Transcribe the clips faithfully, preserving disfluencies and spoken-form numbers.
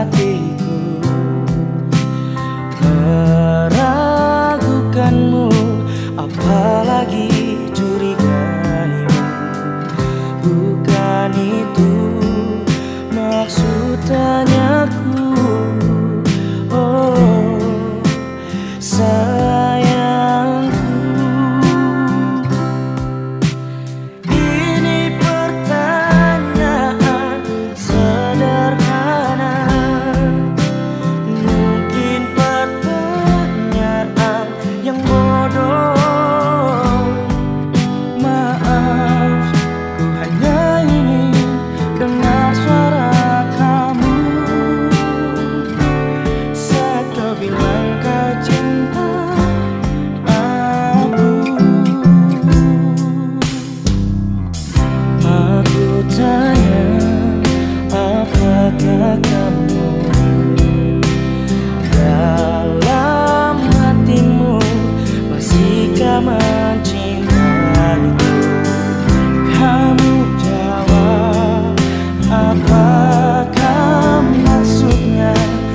hatiku, meragukanmu, apalagi curigaimu. Bukan itu maksud tanyaku. Oh sayangku, ini pertanyaan sederhana, mungkin pertanyaan yang bodoh. Maaf, ku hanya ingin dengar suara kamu saat kau bilang kau cinta aku. Aku tanya, apakah kamu dalam hatimu masihkah mencintaiku? Kamu jawab, apakah maksudnya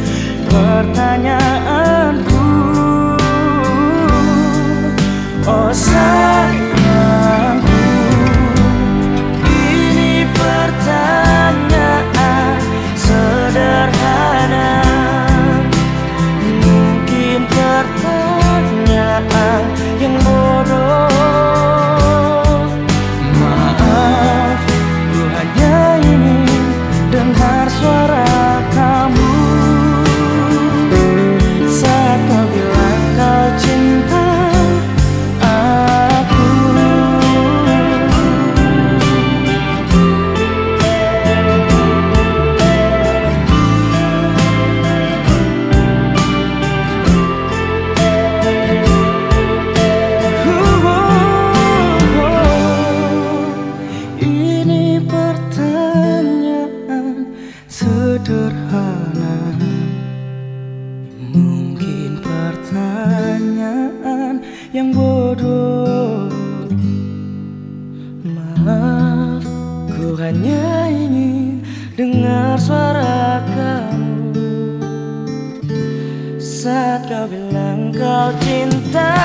pertanyaanku? Oh sayangku, ini pertanyaan sederhana, mungkin pertanyaan yang bodoh. Maaf, ku hanya ingin dengar suara kamu saat kau bilang kau cinta aku. Ini pertanyaan sederhana, mungkin pertanyaan yang bodoh. Maaf, ku hanya ingin dengar suara kamu saat kau bilang kau cinta